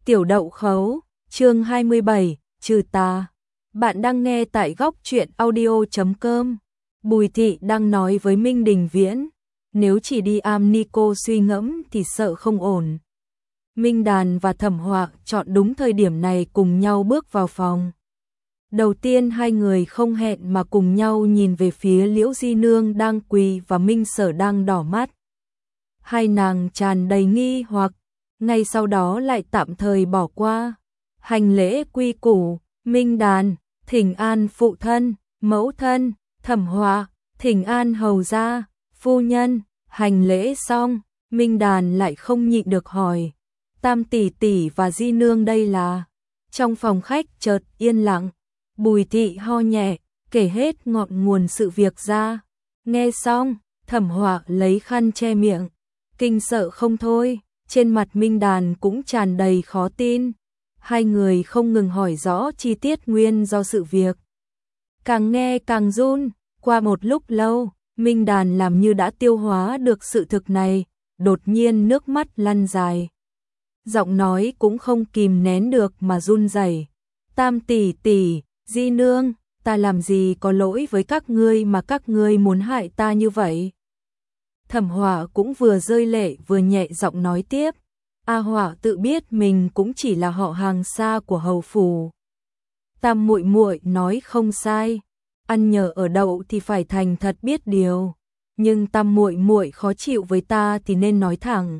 Tiểu Đậu Khấu, chương 27, trừ tà. Bạn đang nghe tại góc truyện audio.com. Bùi Thị đang nói với Minh Đình Viễn, nếu chỉ đi am ni cô suy ngẫm thì sợ không ổn. Minh Đàn và Thẩm Họa chọn đúng thời điểm này cùng nhau bước vào phòng. Đầu tiên hai người không hẹn mà cùng nhau nhìn về phía Liễu Di Nương đang quỳ và Minh Sở đang đỏ mắt. Hai nàng tràn đầy nghi hoặc, ngay sau đó lại tạm thời bỏ qua. Hành lễ quy củ, Minh Đàn, thỉnh an phụ thân, mẫu thân, Thẩm Họa, thỉnh an hầu gia, phu nhân. Hành lễ xong, Minh Đàn lại không nhịn được hỏi, Tam tỷ tỷ và Di Nương đây là? Trong phòng khách chợt yên lặng, Bùi Thị ho nhẹ, kể hết ngọn nguồn sự việc ra. Nghe xong, Thẩm Họa lấy khăn che miệng, kinh sợ không thôi, trên mặt Minh Đàn cũng tràn đầy khó tin. Hai người không ngừng hỏi rõ chi tiết nguyên do sự việc. Càng nghe càng run, qua một lúc lâu, Minh Đàn làm như đã tiêu hóa được sự thực này, đột nhiên nước mắt lăn dài. Giọng nói cũng không kìm nén được mà run rẩy. Tam tỷ tỷ, Di Nương, ta làm gì có lỗi với các ngươi mà các ngươi muốn hại ta như vậy? Thẩm Họa cũng vừa rơi lệ vừa nhẹ giọng nói tiếp. A Họa tự biết mình cũng chỉ là họ hàng xa của hầu phủ. Tam muội muội nói không sai, ăn nhờ ở đậu thì phải thành thật biết điều, nhưng Tam muội muội khó chịu với ta thì nên nói thẳng.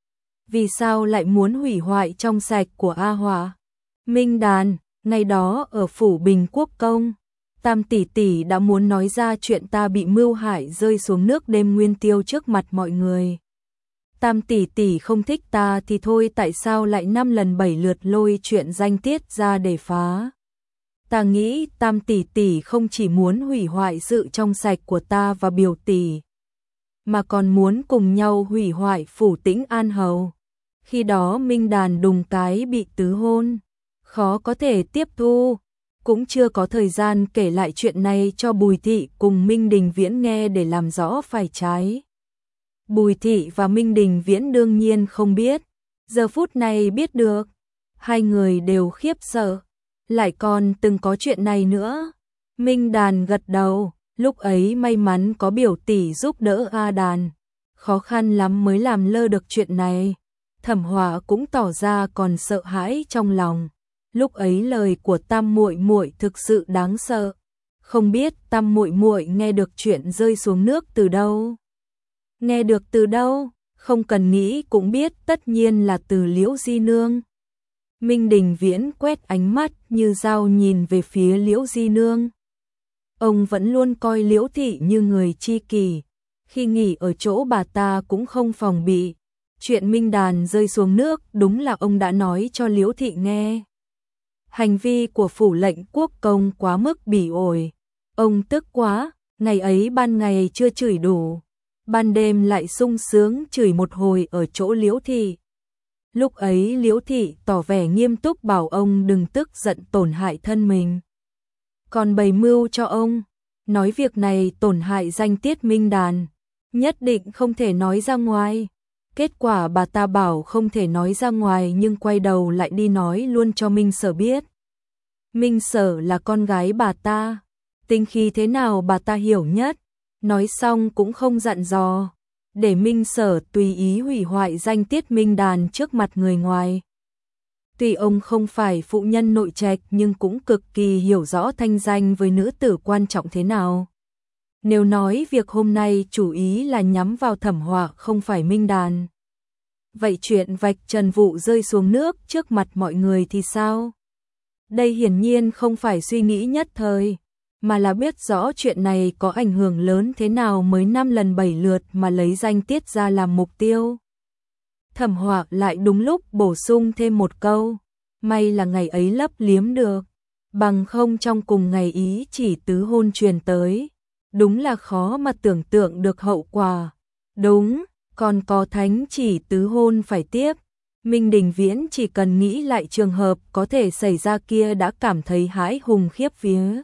Vì sao lại muốn hủy hoại trong sạch của A Họa? Minh Đàn, ngày đó ở phủ Bình Quốc Công, Tam tỷ tỷ đã muốn nói ra chuyện ta bị mưu hại rơi xuống nước đêm nguyên tiêu trước mặt mọi người. Tam tỷ tỷ không thích ta thì thôi, tại sao lại 5 lần 7 lượt lôi chuyện danh tiết ra để phá? Ta nghĩ Tam tỷ tỷ không chỉ muốn hủy hoại sự trong sạch của ta và biểu tỷ, mà còn muốn cùng nhau hủy hoại phủ Tĩnh An Hầu. Khi đó Minh Đàn đùng cái bị tứ hôn, khó có thể tiếp thu, cũng chưa có thời gian kể lại chuyện này cho Bùi Thị cùng Minh Đình Viễn nghe để làm rõ phải trái. Bùi Thị và Minh Đình Viễn đương nhiên không biết, giờ phút này biết được, hai người đều khiếp sợ, lại còn từng có chuyện này nữa. Minh Đàn gật đầu, lúc ấy may mắn có biểu tỷ giúp đỡ A Đàn, khó khăn lắm mới làm lơ được chuyện này. Thẩm Họa cũng tỏ ra còn sợ hãi trong lòng. Lúc ấy lời của Tam muội muội thực sự đáng sợ, không biết Tam muội muội nghe được chuyện rơi xuống nước từ đâu. Nghe được từ đâu, không cần nghĩ cũng biết, tất nhiên là từ Liễu Di Nương. Minh Đình Viễn quét ánh mắt như dao nhìn về phía Liễu Di Nương. Ông vẫn luôn coi Liễu Thị như người tri kỷ, khi nghỉ ở chỗ bà ta cũng không phòng bị. Chuyện Minh Đàn rơi xuống nước đúng là ông đã nói cho Liễu Thị nghe. Hành vi của phủ lệnh quốc công quá mức bỉ ổi. Ông tức quá, ngày ấy ban ngày chưa chửi đủ, ban đêm lại sung sướng chửi một hồi ở chỗ Liễu Thị. Lúc ấy Liễu Thị tỏ vẻ nghiêm túc bảo ông đừng tức giận tổn hại thân mình. Còn bày mưu cho ông, nói việc này tổn hại danh tiết Minh Đàn, nhất định không thể nói ra ngoài. Kết quả bà ta bảo không thể nói ra ngoài nhưng quay đầu lại đi nói luôn cho Minh Sở biết. Minh Sở là con gái bà ta, tính khí thế nào bà ta hiểu nhất. Nói xong cũng không dặn dò, để Minh Sở tùy ý hủy hoại danh tiết Minh Đàn trước mặt người ngoài. Tuy ông không phải phụ nhân nội trạch nhưng cũng cực kỳ hiểu rõ thanh danh với nữ tử quan trọng thế nào. Nếu nói việc hôm nay chủ ý là nhắm vào Thẩm Họa không phải Minh Đàn, vậy chuyện vạch trần vụ rơi xuống nước trước mặt mọi người thì sao? Đây hiển nhiên không phải suy nghĩ nhất thời, mà là biết rõ chuyện này có ảnh hưởng lớn thế nào mới 5 lần 7 lượt mà lấy danh tiết ra làm mục tiêu. Thẩm Họa lại đúng lúc bổ sung thêm một câu, may là ngày ấy lấp liếm được, bằng không trong cùng ngày ý chỉ tứ hôn truyền tới, đúng là khó mà tưởng tượng được hậu quả. Đúng, còn có thánh chỉ tứ hôn phải tiếp. Minh Đình Viễn chỉ cần nghĩ lại trường hợp có thể xảy ra kia đã cảm thấy hãi hùng khiếp vía.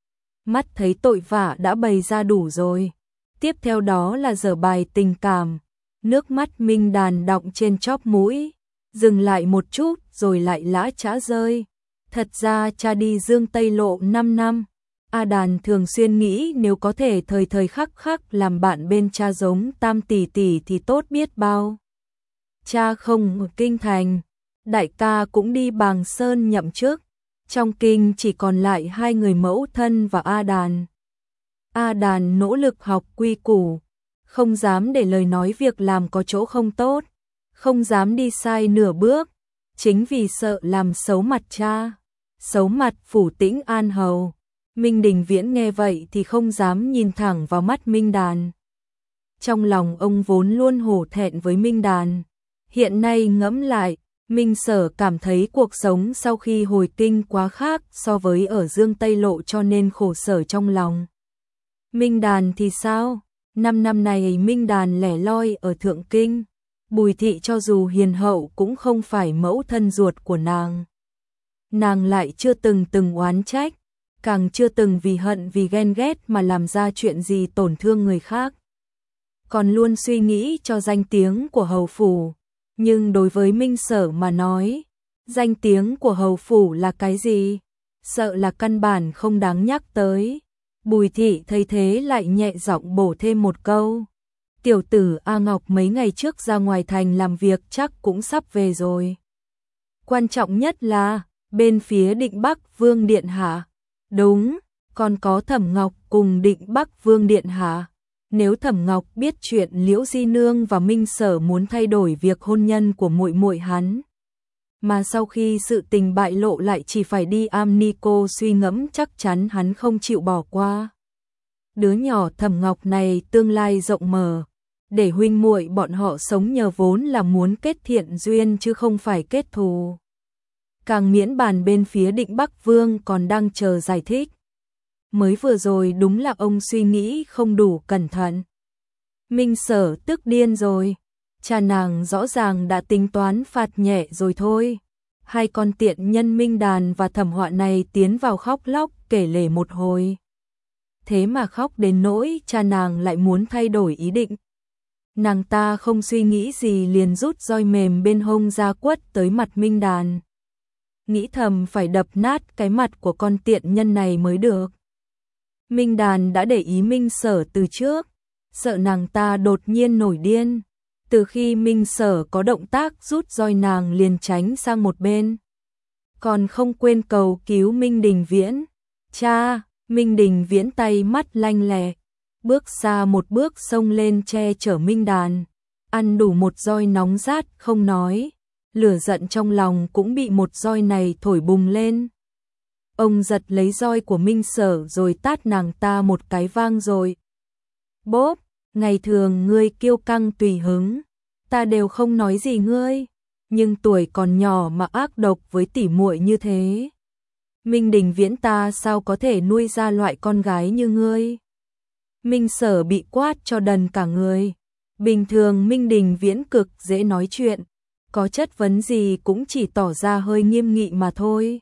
Mắt thấy tội vạ đã bày ra đủ rồi, tiếp theo đó là giở bài tình cảm. Nước mắt Minh Đàn đọng trên chóp mũi, dừng lại một chút rồi lại lã chã rơi. Thật ra cha đi Dương Tây Lộ 5 năm. A Đàn thường xuyên nghĩ nếu có thể thời thời khắc khắc làm bạn bên cha giống Tam tỷ tỷ thì tốt biết bao. Cha không ở kinh thành, đại ca cũng đi Bàng Sơn nhậm chức. Trong kinh chỉ còn lại hai người mẫu thân và A Đàn. A Đàn nỗ lực học quy củ, không dám để lời nói việc làm có chỗ không tốt, không dám đi sai nửa bước, chính vì sợ làm xấu mặt cha, xấu mặt Phủ Tĩnh An hầu. Minh Đình Viễn nghe vậy thì không dám nhìn thẳng vào mắt Minh Đàn. Trong lòng ông vốn luôn hổ thẹn với Minh Đàn, hiện nay ngẫm lại, Minh Sở cảm thấy cuộc sống sau khi hồi kinh quá khác so với ở Dương Tây Lộ cho nên khổ sở trong lòng. Minh Đàn thì sao? 5 năm này Minh Đàn lẻ loi ở Thượng Kinh, Bùi Thị cho dù hiền hậu cũng không phải mẫu thân ruột của nàng. Nàng lại chưa từng oán trách, càng chưa từng vì hận vì ghen ghét mà làm ra chuyện gì tổn thương người khác. Còn luôn suy nghĩ cho danh tiếng của hầu phủ, nhưng đối với Minh Sở mà nói, danh tiếng của hầu phủ là cái gì? Sợ là căn bản không đáng nhắc tới. Bùi Thị thấy thế lại nhẹ giọng bổ thêm một câu. Tiểu tử A Ngọc mấy ngày trước ra ngoài thành làm việc chắc cũng sắp về rồi. Quan trọng nhất là, bên phía Định Bắc Vương Điện Hạ. Đúng, còn có Thẩm Ngọc cùng Định Bắc Vương Điện Hạ. Nếu Thẩm Ngọc biết chuyện Liễu Di Nương và Minh Sở muốn thay đổi việc hôn nhân của muội muội hắn, mà sau khi sự tình bại lộ lại chỉ phải đi Amnico suy ngẫm chắc chắn hắn không chịu bỏ qua. Đứa nhỏ Thẩm Ngọc này tương lai rộng mở, để huynh muội bọn họ sống nhờ vốn là muốn kết thiện duyên chứ không phải kết thù. Càng miễn bàn bên phía Định Bắc Vương còn đang chờ giải thích. Mới vừa rồi đúng là ông suy nghĩ không đủ cẩn thận. Minh Sở tức điên rồi, cha nàng rõ ràng đã tính toán phạt nhẹ rồi thôi. Hai con tiện nhân Minh Đàn và Thẩm Họa này tiến vào khóc lóc kể lể một hồi. Thế mà khóc đến nỗi cha nàng lại muốn thay đổi ý định. Nàng ta không suy nghĩ gì liền rút roi mềm bên hông ra quất tới mặt Minh Đàn. Nghĩ thầm phải đập nát cái mặt của con tiện nhân này mới được. Minh Đàn đã để ý Minh Sở từ trước, sợ nàng ta đột nhiên nổi điên. Từ khi Minh Sở có động tác rút roi nàng liền tránh sang một bên. Còn không quên cầu cứu Minh Đình Viễn. Cha, Minh Đình Viễn tay mắt lanh lẹ, bước xa một bước xông lên che chở Minh Đàn. Ăn đủ một roi nóng rát không nói, lửa giận trong lòng cũng bị một roi này thổi bùng lên. Ông giật lấy roi của Minh Sở rồi tát nàng ta một cái vang rồi. Bốp, ngày thường ngươi kiêu căng tùy hứng, ta đều không nói gì ngươi, nhưng tuổi còn nhỏ mà ác độc với tỉ muội như thế. Minh Đình Viễn ta sao có thể nuôi ra loại con gái như ngươi. Minh Sở bị quát cho đần cả người. Bình thường Minh Đình Viễn cực dễ nói chuyện, có chất vấn gì cũng chỉ tỏ ra hơi nghiêm nghị mà thôi.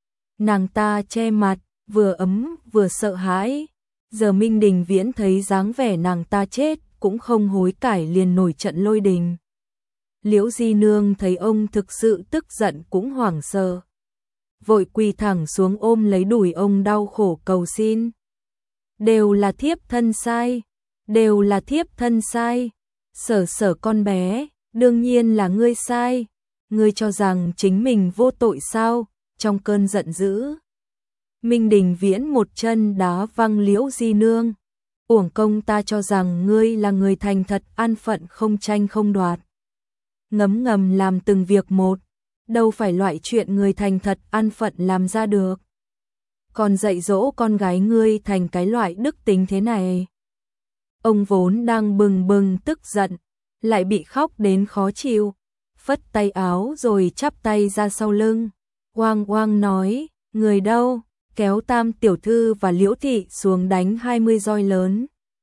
Nàng ta che mặt, vừa ấm vừa sợ hãi. Giờ Minh Đình Viễn thấy dáng vẻ nàng ta chết cũng không hối cải liền nổi trận lôi đình. Liễu Di Nương thấy ông thực sự tức giận cũng hoảng sợ, vội quỳ thẳng xuống ôm lấy đùi ông đau khổ cầu xin. Đều là thiếp thân sai, đều là thiếp thân sai. Sở con bé, đương nhiên là ngươi sai. Ngươi cho rằng chính mình vô tội sao? Trong cơn giận dữ, Minh Đình Viễn một chân đá văng Liễu Di Nương. Uổng công ta cho rằng ngươi là người thành thật an phận không tranh không đoạt, ngấm ngầm làm từng việc một, đâu phải loại chuyện người thành thật an phận làm ra được. Còn dạy dỗ con gái ngươi thành cái loại đức tính thế này. Ông vốn đang bừng bừng tức giận, lại bị khóc đến khó chịu, phất tay áo rồi chắp tay ra sau lưng. Oang oang nói, người đâu, kéo Tam tiểu thư và Liễu thị xuống đánh 20 roi lớn.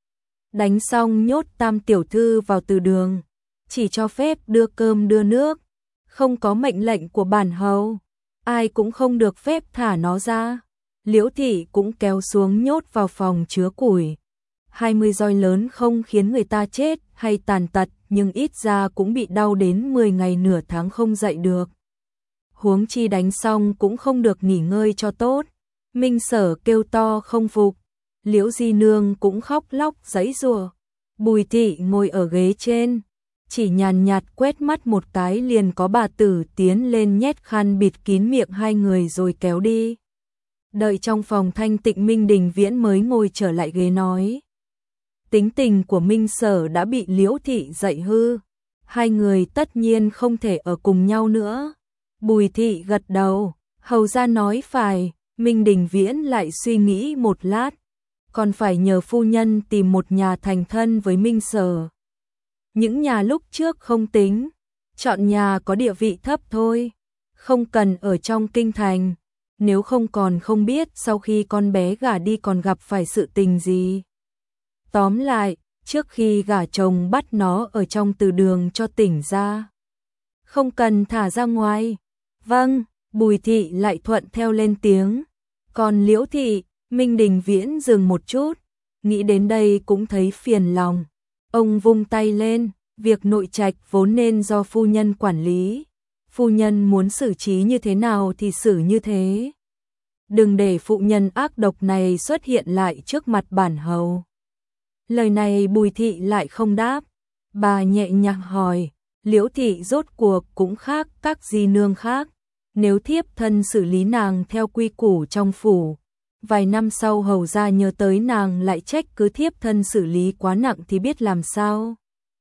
Đánh xong nhốt Tam tiểu thư vào từ đường, chỉ cho phép đưa cơm đưa nước, không có mệnh lệnh của bản hầu, ai cũng không được phép thả nó ra. Liễu thị cũng kéo xuống nhốt vào phòng chứa củi. 20 roi lớn không khiến người ta chết hay tàn tật nhưng ít ra cũng bị đau đến 10 ngày nửa tháng không dậy được. Huống chi đánh xong cũng không được nghỉ ngơi cho tốt. Minh Sở kêu to không phục, Liễu Di Nương cũng khóc lóc giãy giụa. Bùi Thị ngồi ở ghế trên, chỉ nhàn nhạt quét mắt một cái liền có bà tử tiến lên nhét khăn bịt kín miệng hai người rồi kéo đi. Đợi trong phòng thanh tịnh, Minh Đình Viễn mới ngồi trở lại ghế nói. Tính tình của Minh Sở đã bị Liễu Thị dạy hư, hai người tất nhiên không thể ở cùng nhau nữa. Bùi Thị gật đầu, hầu ra nói phải. Minh Đình Viễn lại suy nghĩ một lát, còn phải nhờ phu nhân tìm một nhà thành thân với Minh Sở. Những nhà lúc trước không tính, chọn nhà có địa vị thấp thôi, không cần ở trong kinh thành, nếu không còn không biết sau khi con bé gả đi còn gặp phải sự tình gì. Tóm lại, trước khi gả chồng bắt nó ở trong từ đường cho tỉnh ra, không cần thả ra ngoài. Vâng. Bùi Thị lại thuận theo lên tiếng. Còn Liễu Thị, Minh Đình Viễn dừng một chút, nghĩ đến đây cũng thấy phiền lòng. Ông vung tay lên, việc nội trạch vốn nên do phu nhân quản lý. Phu nhân muốn xử trí như thế nào thì xử như thế. Đừng để phụ nhân ác độc này xuất hiện lại trước mặt bản hầu. Lời này Bùi Thị lại không đáp. Bà nhẹ nhàng hỏi, Liễu Thị rốt cuộc cũng khác các di nương khác. Nếu thiếp thân xử lý nàng theo quy củ trong phủ, vài năm sau hầu ra nhớ tới nàng lại trách cứ thiếp thân xử lý quá nặng thì biết làm sao?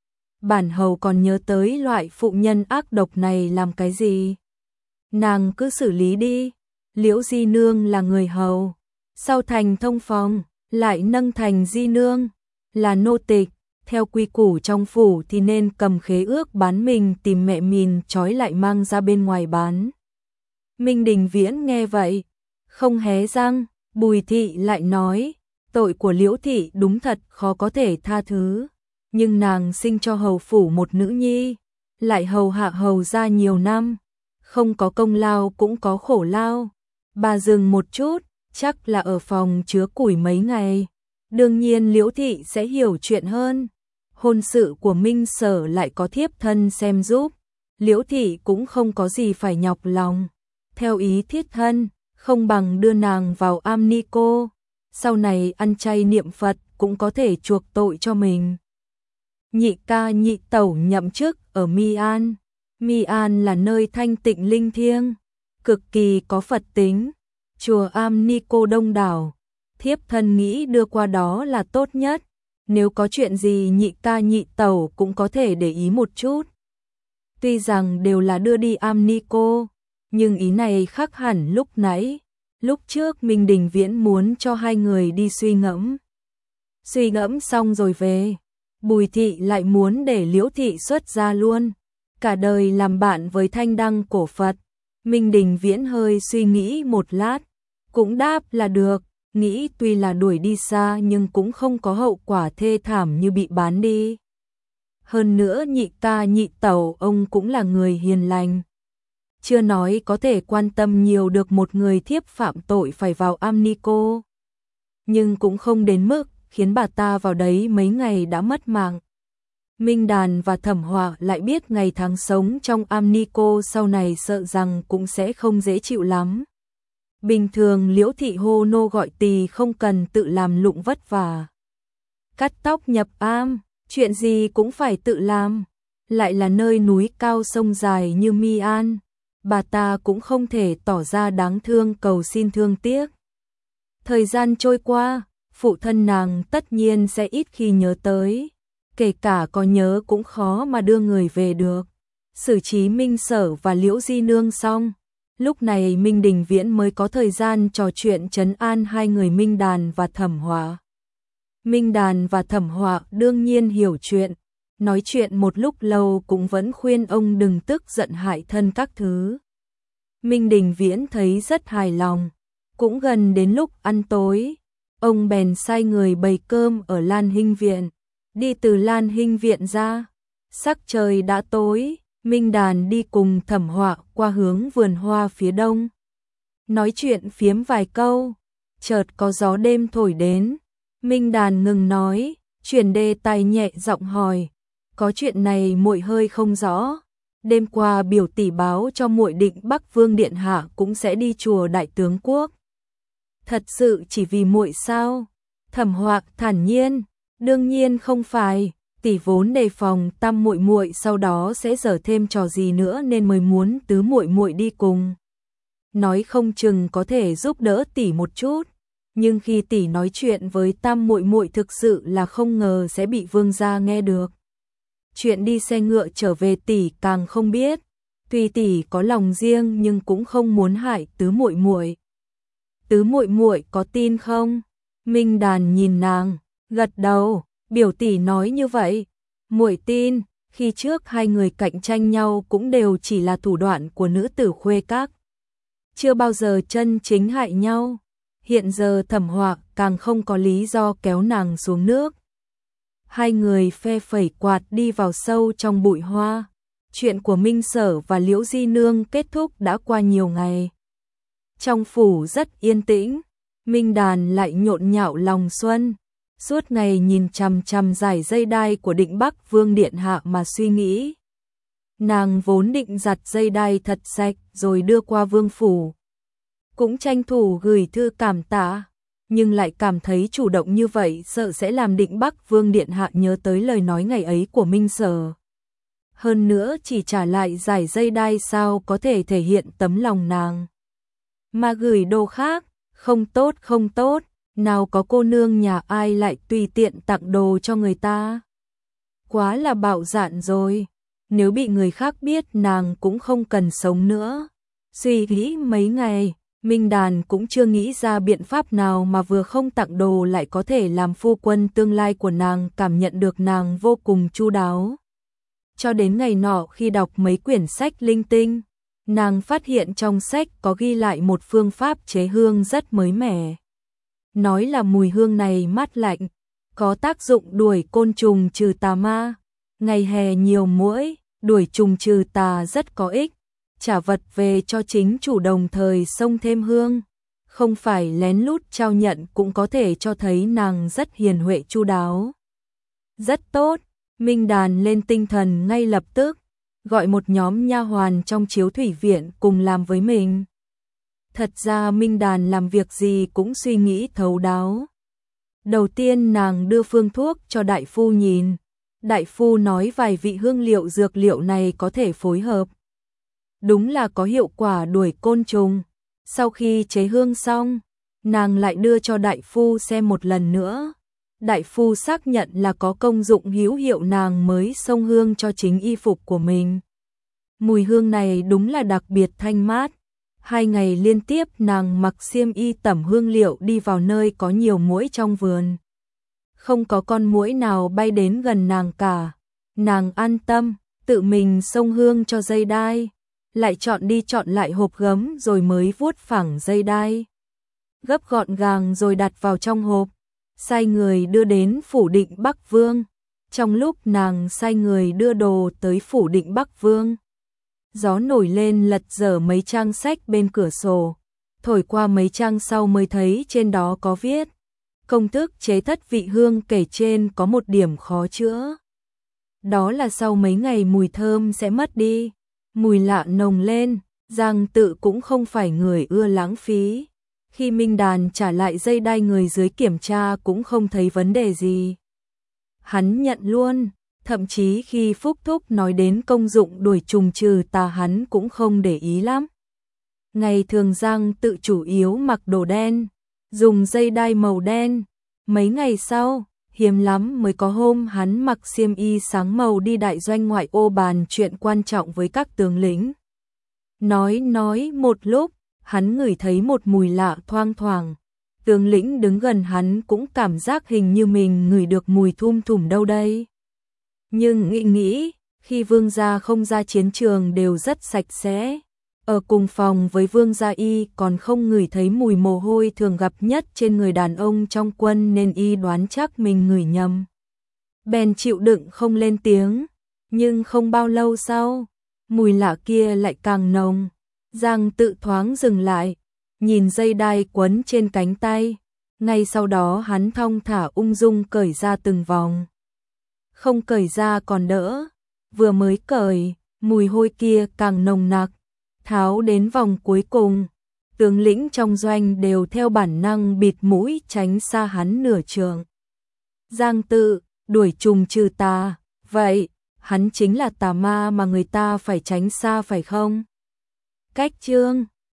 Bản hầu còn nhớ tới loại phụ nhân ác độc này làm cái gì? Nàng cứ xử lý đi. Liễu Di Nương là người hầu, sau thành thông phòng, lại nâng thành Di Nương, là nô tịch. Theo quy củ trong phủ thì nên cầm khế ước bán mình tìm mẹ mình trói lại mang ra bên ngoài bán. Minh Đình Viễn nghe vậy, không hé răng. Bùi Thị lại nói, tội của Liễu Thị đúng thật khó có thể tha thứ, nhưng nàng sinh cho hầu phủ một nữ nhi, lại hầu hạ hầu ra nhiều năm, không có công lao cũng có khổ lao. Bà dừng một chút, chắc là ở phòng chứa củi mấy ngày, đương nhiên Liễu Thị sẽ hiểu chuyện hơn. Hôn sự của Minh Sở lại có thiếp thân xem giúp, Liễu Thị cũng không có gì phải nhọc lòng. Theo ý thiết thân, không bằng đưa nàng vào am ni cô, sau này ăn chay niệm Phật cũng có thể chuộc tội cho mình. Nhị ca nhị tẩu nhậm chức ở Mi An. Mi An là nơi thanh tịnh linh thiêng, cực kỳ có Phật tính, chùa am ni cô đông đảo. Thiếp thân nghĩ đưa qua đó là tốt nhất, nếu có chuyện gì nhị ca nhị tẩu cũng có thể để ý một chút. Tuy rằng đều là đưa đi am ni cô, nhưng ý này khác hẳn lúc nãy. Lúc trước Minh Đình Viễn muốn cho hai người đi suy ngẫm. Suy ngẫm xong rồi về. Bùi Thị lại muốn để Liễu Thị xuất gia luôn, cả đời làm bạn với thanh đăng cổ Phật. Minh Đình Viễn hơi suy nghĩ một lát, cũng đáp là được, nghĩ tuy là đuổi đi xa nhưng cũng không có hậu quả thê thảm như bị bán đi. Hơn nữa nhị ca nhị tẩu ông cũng là người hiền lành. Chưa nói có thể quan tâm nhiều được một người thiếp phạm tội phải vào am ni cô, nhưng cũng không đến mức khiến bà ta vào đấy mấy ngày đã mất mạng. Minh Đàn và Thẩm Họa lại biết ngày tháng sống trong am ni cô sau này sợ rằng cũng sẽ không dễ chịu lắm. Bình thường Liễu Thị hô nô gọi tỳ không cần tự làm lụng vất vả. Cắt tóc nhập am, chuyện gì cũng phải tự làm, lại là nơi núi cao sông dài như Mi An. Bà ta cũng không thể tỏ ra đáng thương cầu xin thương tiếc. Thời gian trôi qua, phụ thân nàng tất nhiên sẽ ít khi nhớ tới, kể cả có nhớ cũng khó mà đưa người về được. Xử trí Minh Sở và Liễu Di Nương xong, lúc này Minh Đình Viễn mới có thời gian trò chuyện trấn an hai người Minh Đàn và Thẩm Họa. Minh Đàn và Thẩm Họa đương nhiên hiểu chuyện, nói chuyện một lúc lâu cũng vẫn khuyên ông đừng tức giận hại thân các thứ. Minh Đình Viễn thấy rất hài lòng, cũng gần đến lúc ăn tối, ông bèn sai người bày cơm ở Lan Hinh Viện. Đi từ Lan Hinh Viện ra, sắc trời đã tối, Minh Đàn đi cùng Thẩm Họa qua hướng vườn hoa phía đông. Nói chuyện phiếm vài câu, chợt có gió đêm thổi đến. Minh Đàn ngừng nói, chuyển đề tài nhẹ giọng hỏi, Có chuyện này muội hơi không rõ. Đêm qua biểu tỷ báo cho muội định Bắc Vương điện hạ cũng sẽ đi chùa Đại Tướng Quốc. Thật sự chỉ vì muội sao? Thẩm Hoạc thản nhiên, đương nhiên không phải, tỷ vốn đề phòng Tam muội muội sau đó sẽ giở thêm trò gì nữa nên mới muốn Tứ muội muội đi cùng. Nói không chừng có thể giúp đỡ tỷ một chút, nhưng khi tỷ nói chuyện với Tam muội muội thực sự là không ngờ sẽ bị Vương gia nghe được. Chuyện đi xe ngựa trở về tỷ càng không biết, tuy tỷ có lòng riêng nhưng cũng không muốn hại Tứ muội muội. Tứ muội muội có tin không? Minh Đàn nhìn nàng, gật đầu, biểu tỷ nói như vậy, muội tin. Khi trước hai người cạnh tranh nhau cũng đều chỉ là thủ đoạn của nữ tử khuê các, chưa bao giờ chân chính hại nhau. Hiện giờ Thẩm Hoạc càng không có lý do kéo nàng xuống nước. Hai người phe phẩy quạt đi vào sâu trong bụi hoa. Chuyện của Minh Sở và Liễu Di Nương kết thúc đã qua nhiều ngày. Trong phủ rất yên tĩnh, Minh Đàn lại nhộn nhạo lòng xuân. Suốt ngày nhìn chằm chằm dải dây đai của Định Bắc Vương điện hạ mà suy nghĩ. Nàng vốn định giặt dây đai thật sạch rồi đưa qua vương phủ, cũng tranh thủ gửi thư cảm tạ, nhưng lại cảm thấy chủ động như vậy sợ sẽ làm Định Bắc Vương điện hạ nhớ tới lời nói ngày ấy của Minh Sở. Hơn nữa chỉ trả lại dải dây đai sao có thể thể hiện tấm lòng nàng. Mà gửi đồ khác, không tốt không tốt, nào có cô nương nhà ai lại tùy tiện tặng đồ cho người ta. Quá là bạo dạn rồi, nếu bị người khác biết nàng cũng không cần sống nữa. Suy nghĩ mấy ngày, Minh Đàn cũng chưa nghĩ ra biện pháp nào mà vừa không tặng đồ lại có thể làm phu quân tương lai của nàng cảm nhận được nàng vô cùng chu đáo. Cho đến ngày nọ khi đọc mấy quyển sách linh tinh, nàng phát hiện trong sách có ghi lại một phương pháp chế hương rất mới mẻ. Nói là mùi hương này mát lạnh, có tác dụng đuổi côn trùng trừ tà ma. Ngày hè nhiều muỗi, đuổi trùng trừ tà rất có ích. Trả vật về cho chính chủ đồng thời xông thêm hương. Không phải lén lút trao nhận cũng có thể cho thấy nàng rất hiền huệ chu đáo. Rất tốt, Minh Đàn lên tinh thần ngay lập tức, gọi một nhóm nha hoàn trong Chiếu Thủy Viện cùng làm với mình. Thật ra Minh Đàn làm việc gì cũng suy nghĩ thấu đáo. Đầu tiên nàng đưa phương thuốc cho đại phu nhìn. Đại phu nói vài vị hương liệu dược liệu này có thể phối hợp. Đúng là có hiệu quả đuổi côn trùng. Sau khi chế hương xong, nàng lại đưa cho đại phu xem một lần nữa. Đại phu xác nhận là có công dụng hữu hiệu, nàng mới xông hương cho chính y phục của mình. Mùi hương này đúng là đặc biệt thanh mát. 2 ngày liên tiếp nàng mặc xiêm y tẩm hương liệu đi vào nơi có nhiều muỗi trong vườn. Không có con muỗi nào bay đến gần nàng cả. Nàng an tâm, tự mình xông hương cho dây đai, lại chọn đi chọn lại hộp gấm rồi mới vuốt phẳng dây đai. Gấp gọn gàng rồi đặt vào trong hộp, sai người đưa đến phủ Định Bắc Vương. Trong lúc nàng sai người đưa đồ tới phủ Định Bắc Vương, gió nổi lên lật dở mấy trang sách bên cửa sổ, thổi qua mấy trang sau mới thấy trên đó có viết: công thức chế thất vị hương kể trên có một điểm khó chữa. Đó là sau mấy ngày mùi thơm sẽ mất đi, mùi lạ nồng lên. Giang Tự cũng không phải người ưa lãng phí. Khi Minh Đàn trả lại dây đai, người dưới kiểm tra cũng không thấy vấn đề gì. Hắn nhận luôn, thậm chí khi Phúc Thúc nói đến công dụng đuổi trùng trừ tà hắn cũng không để ý lắm. Ngày thường Giang Tự chủ yếu mặc đồ đen, dùng dây đai màu đen. Mấy ngày sau, hiếm lắm mới có hôm hắn mặc xiêm y sáng màu đi đại doanh ngoại ô bàn chuyện quan trọng với các tướng lĩnh. Nói một lúc, hắn ngửi thấy một mùi lạ thoang thoảng. Tướng lĩnh đứng gần hắn cũng cảm giác hình như mình ngửi được mùi thum thủm đâu đây. Nhưng nghĩ, khi vương gia không ra chiến trường đều rất sạch sẽ. Ở cùng phòng với vương gia y còn không ngửi thấy mùi mồ hôi thường gặp nhất trên người đàn ông trong quân nên y đoán chắc mình ngửi nhầm. Bèn chịu đựng không lên tiếng, nhưng không bao lâu sau, mùi lạ kia lại càng nồng. Giang Tự thoáng dừng lại, nhìn dây đai quấn trên cánh tay, ngay sau đó hắn thong thả ung dung cởi ra từng vòng. không cởi ra còn đỡ, vừa mới cởi, mùi hôi kia càng nồng nặc, tháo đến vòng cuối cùng, tướng lĩnh trong doanh đều theo bản năng bịt mũi tránh xa hắn nửa trường. Giang Tự, đuổi trùng trừ tà, vậy, hắn chính là tà ma mà người ta phải tránh xa phải không? Cách chương